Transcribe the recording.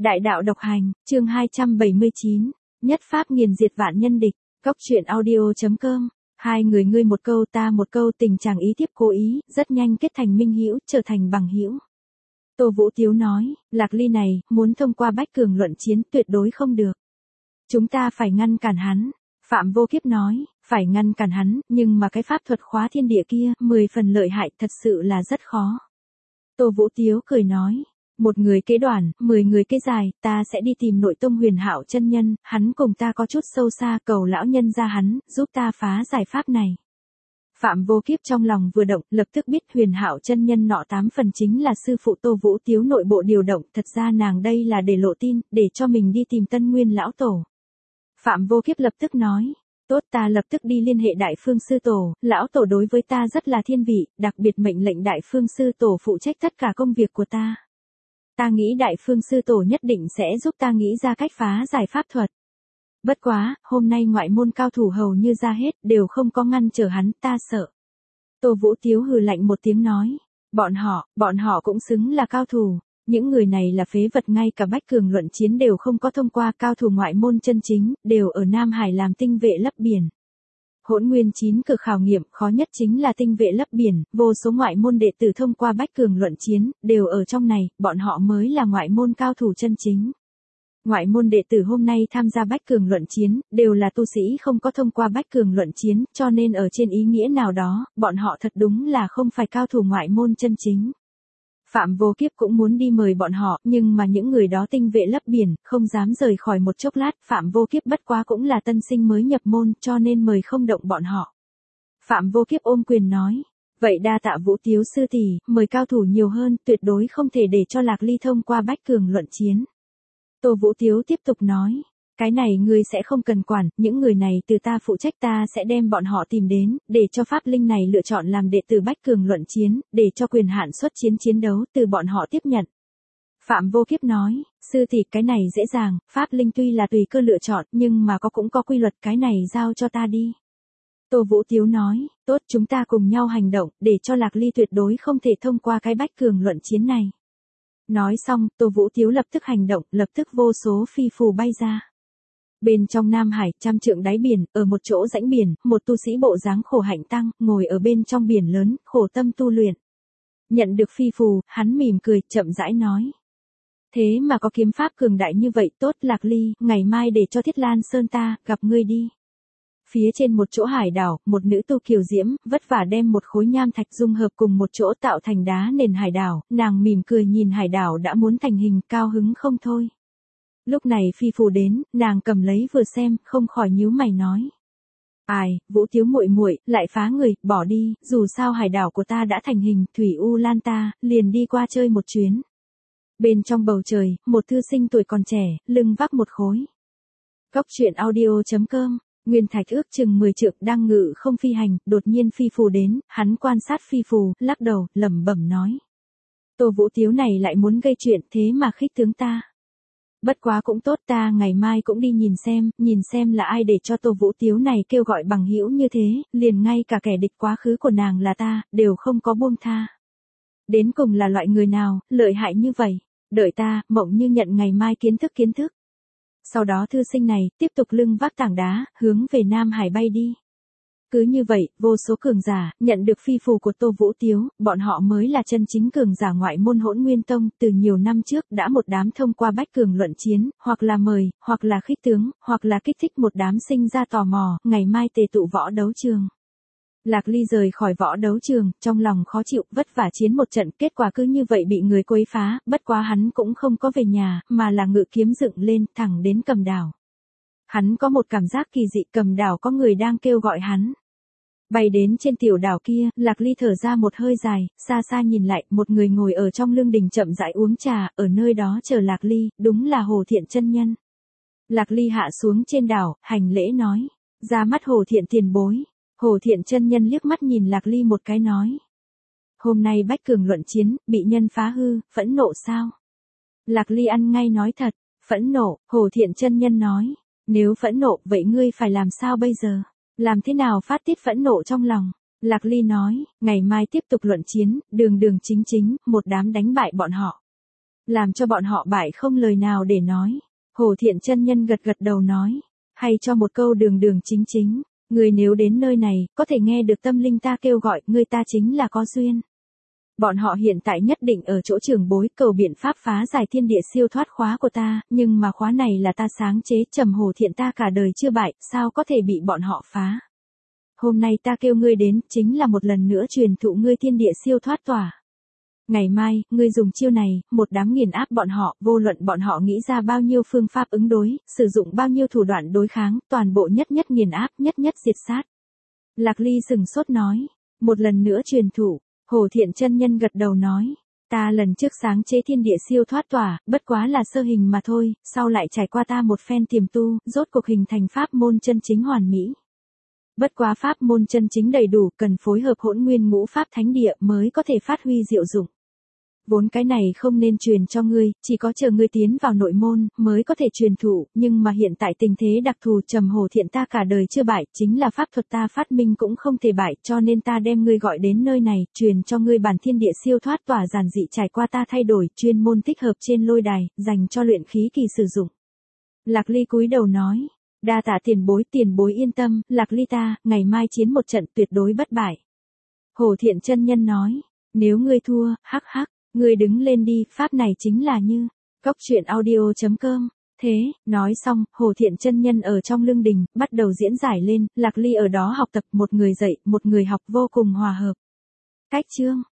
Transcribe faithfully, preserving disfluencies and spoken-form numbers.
Đại đạo độc hành, chương hai trăm bảy mươi chín, nhất pháp nghiền diệt vạn nhân địch, Cốc truyện audio.com. Hai người ngươi một câu ta một câu, tình chàng ý tiếp cố ý, rất nhanh kết thành minh hữu, trở thành bằng hữu. Tô Vũ Tiếu nói, Lạc Ly này, muốn thông qua Bách Cường luận chiến, tuyệt đối không được. Chúng ta phải ngăn cản hắn. Phạm Vô Kiếp nói, phải ngăn cản hắn, nhưng mà cái pháp thuật khóa thiên địa kia, mười phần lợi hại, thật sự là rất khó. Tô Vũ Tiếu cười nói, một người kế đoàn, mười người kế dài, ta sẽ đi tìm Nội Tông Huyền Hạo chân nhân, hắn cùng ta có chút sâu xa, cầu lão nhân ra hắn, giúp ta phá giải pháp này. Phạm Vô Kiếp trong lòng vừa động, lập tức biết Huyền Hạo chân nhân nọ tám phần chính là sư phụ Tô Vũ Tiếu nội bộ điều động, thật ra nàng đây là để lộ tin, để cho mình đi tìm Tân Nguyên lão tổ. Phạm Vô Kiếp lập tức nói, tốt, ta lập tức đi liên hệ Đại Phương sư tổ, lão tổ đối với ta rất là thiên vị, đặc biệt mệnh lệnh Đại Phương sư tổ phụ trách tất cả công việc của ta. Ta nghĩ Đại Phương sư tổ nhất định sẽ giúp ta nghĩ ra cách phá giải pháp thuật. Bất quá, hôm nay ngoại môn cao thủ hầu như ra hết, đều không có ngăn trở hắn, ta sợ. Tô Vũ Tiếu hừ lạnh một tiếng nói, bọn họ, bọn họ cũng xứng là cao thủ, những người này là phế vật, ngay cả Bách Cường luận chiến đều không có thông qua, cao thủ ngoại môn chân chính, đều ở Nam Hải làm tinh vệ lấp biển. Hỗn nguyên chín cực khảo nghiệm, khó nhất chính là tinh vệ lấp biển, vô số ngoại môn đệ tử thông qua Bách Cường luận chiến, đều ở trong này, bọn họ mới là ngoại môn cao thủ chân chính. Ngoại môn đệ tử hôm nay tham gia Bách Cường luận chiến, đều là tu sĩ không có thông qua Bách Cường luận chiến, cho nên ở trên ý nghĩa nào đó, bọn họ thật đúng là không phải cao thủ ngoại môn chân chính. Phạm Vô Kiếp cũng muốn đi mời bọn họ, nhưng mà những người đó tinh vệ lấp biển, không dám rời khỏi một chốc lát, Phạm Vô Kiếp bất quá cũng là tân sinh mới nhập môn, cho nên mời không động bọn họ. Phạm Vô Kiếp ôm quyền nói, vậy đa tạ Vũ Tiếu sư tỷ, mời cao thủ nhiều hơn, tuyệt đối không thể để cho Lạc Ly thông qua Bách Cường luận chiến. Tô Vũ Tiếu tiếp tục nói, cái này ngươi sẽ không cần quản, những người này từ ta phụ trách, ta sẽ đem bọn họ tìm đến, để cho pháp linh này lựa chọn làm đệ tử Bách Cường luận chiến, để cho quyền hạn xuất chiến chiến đấu từ bọn họ tiếp nhận. Phạm Vô Kiếp nói, sư tỷ, cái này dễ dàng, pháp linh tuy là tùy cơ lựa chọn, nhưng mà có cũng có quy luật, cái này giao cho ta đi. Tô Vũ Tiếu nói, tốt, chúng ta cùng nhau hành động, để cho Lạc Ly tuyệt đối không thể thông qua cái Bách Cường luận chiến này. Nói xong, Tô Vũ Tiếu lập tức hành động, lập tức vô số phi phù bay ra. Bên trong Nam Hải, trăm trượng đáy biển, ở một chỗ rãnh biển, một tu sĩ bộ dáng khổ hạnh tăng, ngồi ở bên trong biển lớn, khổ tâm tu luyện. Nhận được phi phù, hắn mỉm cười, chậm rãi nói. Thế mà có kiếm pháp cường đại như vậy, tốt Lạc Ly, ngày mai để cho Thiết Lan Sơn ta, gặp ngươi đi. Phía trên một chỗ hải đảo, một nữ tu kiều diễm, vất vả đem một khối nham thạch dung hợp cùng một chỗ tạo thành đá nền hải đảo, nàng mỉm cười nhìn hải đảo đã muốn thành hình, cao hứng không thôi. Lúc này phi phù đến, nàng cầm lấy vừa xem, không khỏi nhíu mày nói. Ai, Vũ Tiếu muội muội, lại phá người, bỏ đi, dù sao hải đảo của ta đã thành hình, Thủy U Lan ta, liền đi qua chơi một chuyến. Bên trong bầu trời, một thư sinh tuổi còn trẻ, lưng vác một khối. Cốc truyện audio.com. Nguyên Thạch ước chừng mười trượng đang ngự không phi hành, đột nhiên phi phù đến, hắn quan sát phi phù, lắc đầu, lẩm bẩm nói. Tô Vũ Tiếu này lại muốn gây chuyện, thế mà khích tướng ta. Bất quá cũng tốt, ta ngày mai cũng đi nhìn xem, nhìn xem là ai để cho Tô Vũ Tiếu này kêu gọi bằng hữu như thế, liền ngay cả kẻ địch quá khứ của nàng là ta, đều không có buông tha. Đến cùng là loại người nào, lợi hại như vậy, đợi ta, Mộng Như nhận ngày mai kiến thức kiến thức. Sau đó thư sinh này, tiếp tục lưng vác tảng đá, hướng về Nam Hải bay đi. Cứ như vậy, vô số cường giả, nhận được phi phù của Tô Vũ Tiếu, bọn họ mới là chân chính cường giả ngoại môn Hỗn Nguyên Tông, từ nhiều năm trước, đã một đám thông qua Bách Cường luận chiến, hoặc là mời, hoặc là khích tướng, hoặc là kích thích một đám sinh ra tò mò, ngày mai tề tụ võ đấu trường. Lạc Ly rời khỏi võ đấu trường, trong lòng khó chịu, vất vả chiến một trận, kết quả cứ như vậy bị người quấy phá, bất quá hắn cũng không có về nhà, mà là ngự kiếm dựng lên, thẳng đến Cầm Đảo. Hắn có một cảm giác kỳ dị, Cầm Đảo có người đang kêu gọi hắn. Bay đến trên tiểu đảo kia, Lạc Ly thở ra một hơi dài, xa xa nhìn lại, một người ngồi ở trong lương đình chậm rãi uống trà, ở nơi đó chờ Lạc Ly, đúng là Hồ Thiện chân nhân. Lạc Ly hạ xuống trên đảo, hành lễ nói, ra mắt Hồ Thiện tiền bối. Hồ Thiện chân nhân liếc mắt nhìn Lạc Ly một cái nói. Hôm nay Bách Cường luận chiến, bị nhân phá hư, phẫn nộ sao? Lạc Ly ăn ngay nói thật, phẫn nộ, Hồ Thiện chân nhân nói. Nếu phẫn nộ, vậy ngươi phải làm sao bây giờ? Làm thế nào phát tiết phẫn nộ trong lòng? Lạc Ly nói, ngày mai tiếp tục luận chiến, đường đường chính chính, một đám đánh bại bọn họ. làm cho bọn họ bại không lời nào để nói. Hồ Thiện chân nhân gật gật đầu nói, hay cho một câu đường đường chính chính, người nếu đến nơi này, có thể nghe được tâm linh ta kêu gọi, người ta chính là có duyên. Bọn họ hiện tại nhất định ở chỗ trưởng bối cầu biện pháp phá giải thiên địa siêu thoát khóa của ta, nhưng mà khóa này là ta sáng chế, Trầm Hồ Thiện ta cả đời chưa bại, sao có thể bị bọn họ phá. Hôm nay ta kêu ngươi đến, chính là một lần nữa truyền thụ ngươi thiên địa siêu thoát tỏa. Ngày mai, ngươi dùng chiêu này, một đám nghiền áp bọn họ, vô luận bọn họ nghĩ ra bao nhiêu phương pháp ứng đối, sử dụng bao nhiêu thủ đoạn đối kháng, toàn bộ nhất nhất nghiền áp, nhất nhất diệt sát. Lạc Ly sừng sốt nói, một lần nữa truyền thụ. Hồ Thiện chân nhân gật đầu nói, ta lần trước sáng chế thiên địa siêu thoát tỏa, bất quá là sơ hình mà thôi, sau lại trải qua ta một phen tiềm tu, rốt cuộc hình thành pháp môn chân chính hoàn mỹ. Bất quá pháp môn chân chính đầy đủ, cần phối hợp hỗn nguyên ngũ pháp thánh địa mới có thể phát huy diệu dụng. Vốn cái này không nên truyền cho ngươi, chỉ có chờ ngươi tiến vào nội môn, mới có thể truyền thụ, nhưng mà hiện tại tình thế đặc thù, Trầm Hồ Thiện ta cả đời chưa bại, chính là pháp thuật ta phát minh cũng không thể bại, cho nên ta đem ngươi gọi đến nơi này, truyền cho ngươi bản thiên địa siêu thoát tỏa giản dị trải qua ta thay đổi, chuyên môn thích hợp trên lôi đài, dành cho luyện khí kỳ sử dụng. Lạc Ly cúi đầu nói, đa tạ tiền bối, tiền bối yên tâm, Lạc Ly ta, ngày mai chiến một trận tuyệt đối bất bại. Hồ Thiện chân nhân nói, nếu ngươi thua, hắc hắc. Ngươi đứng lên đi, pháp này chính là như, cốc truyện audio chấm com. Thế, nói xong, Hồ Thiện chân nhân ở trong lương đình, bắt đầu diễn giải lên, Lạc Ly ở đó học tập, một người dạy, một người học vô cùng hòa hợp. Cách chương.